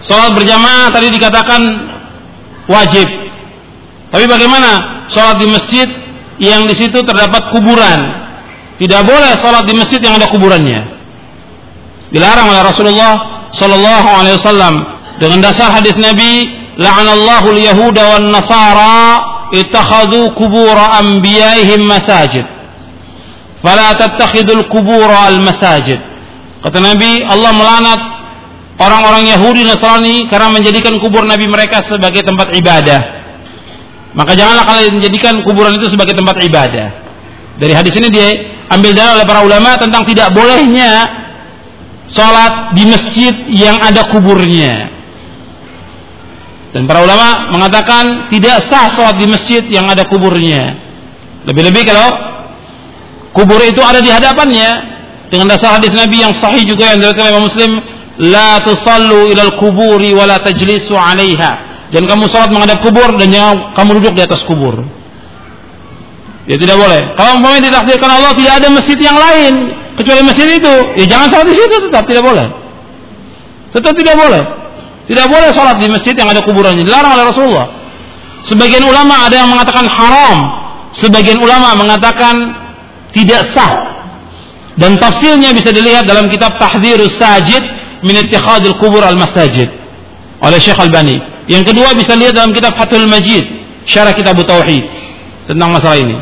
Sholat berjamaah tadi dikatakan wajib. Tapi bagaimana sholat di masjid yang di situ terdapat kuburan? Tidak boleh sholat di masjid yang ada kuburannya. Dilarang oleh Rasulullah Sallallahu Alaihi Wasallam dengan dasar hadis Nabi, la'anallahu al-yahuda wan nasara ittakhadhu qubur anbiya'ihim masajid. Fala tattakhidul qubur al-masajid. Kata Nabi, Allah melaknat orang-orang Yahudi Nasrani karena menjadikan kubur nabi mereka sebagai tempat ibadah. Maka janganlah kalian menjadikan kuburan itu sebagai tempat ibadah. Dari hadis ini diambil dalil oleh para ulama tentang tidak bolehnya salat di masjid yang ada kuburnya. Dan para ulama mengatakan tidak sah salat di masjid yang ada kuburnya. Lebih-lebih kalau kubur itu ada di hadapannya, dengan dasar hadis Nabi yang sahih juga yang diriwayatkan oleh Muslim, la tusallu ilal kuburi wa la tajlisu 'alaiha. Dan kamu salat menghadap kubur dan jangan kamu duduk di atas kubur. Ya tidak boleh. Kalau umpamanya ditakdirkan Allah tidak ada masjid yang lain kecuali masjid itu, ya jangan salat di situ, tetap tidak boleh. Tetap tidak boleh. Tidak boleh salat di masjid yang ada kuburannya. Dilarang oleh Rasulullah. Sebagian ulama ada yang mengatakan haram, sebagian ulama mengatakan tidak sah. Dan tafsirnya bisa dilihat dalam kitab Tahdhirus Sajid min Ittikhadil Qubur al-Masajid oleh Syekh Albani. Yang kedua bisa lihat dalam kitab Fathul Majid, syarah kitab Tauhid tentang masalah ini.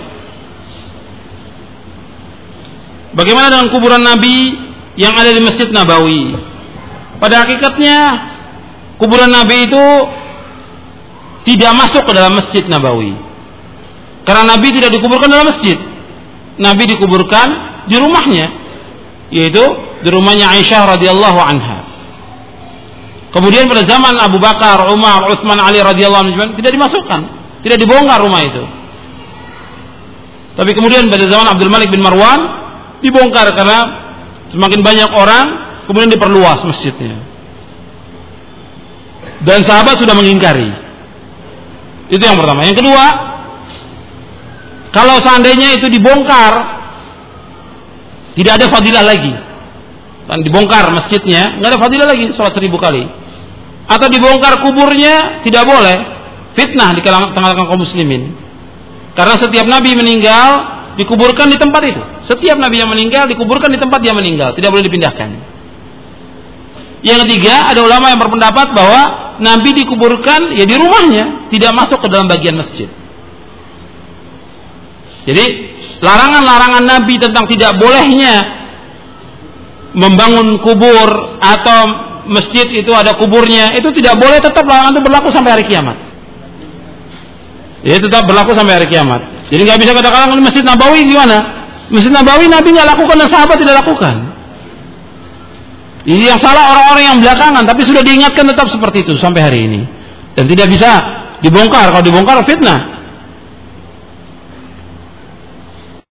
Bagaimana dengan kuburan Nabi yang ada di Masjid Nabawi? Pada hakikatnya kuburan Nabi itu tidak masuk ke dalam Masjid Nabawi. Karena Nabi tidak dikuburkan dalam masjid. Nabi dikuburkan di rumahnya, yaitu di rumahnya Aisyah radhiyallahu anha. Kemudian pada zaman Abu Bakar, Umar, Utsman, Ali radhiyallahu anhum tidak dimasukkan, tidak dibongkar rumah itu. Tapi kemudian pada zaman Abdul Malik bin Marwan dibongkar karena semakin banyak orang, kemudian diperluas masjidnya. Dan sahabat sudah mengingkari. Itu yang pertama. Yang kedua, kalau seandainya itu dibongkar, tidak ada fadilah lagi. Dan dibongkar masjidnya, nggak ada fadilah lagi, sholat 1000 kali. Atau dibongkar kuburnya, tidak boleh. Fitnah di tengah-tengah kaum muslimin. Karena setiap nabi meninggal dikuburkan di tempat itu. Setiap nabi yang meninggal dikuburkan di tempat dia meninggal, tidak boleh dipindahkan. Yang ketiga, ada ulama yang berpendapat bahwa nabi dikuburkan ya di rumahnya, tidak masuk ke dalam bagian masjid. Jadi larangan-larangan Nabi tentang tidak bolehnya membangun kubur atau masjid itu ada kuburnya, itu tidak boleh, tetap larangan itu berlaku sampai hari kiamat. Jadi tetap berlaku sampai hari kiamat. Jadi nggak bisa katakan Masjid Nabawi gimana? Masjid Nabawi Nabi nggak lakukan dan sahabat tidak lakukan. Ini yang salah orang-orang yang belakangan, tapi sudah diingatkan tetap seperti itu sampai hari ini. Dan tidak bisa dibongkar. Kalau dibongkar fitnah.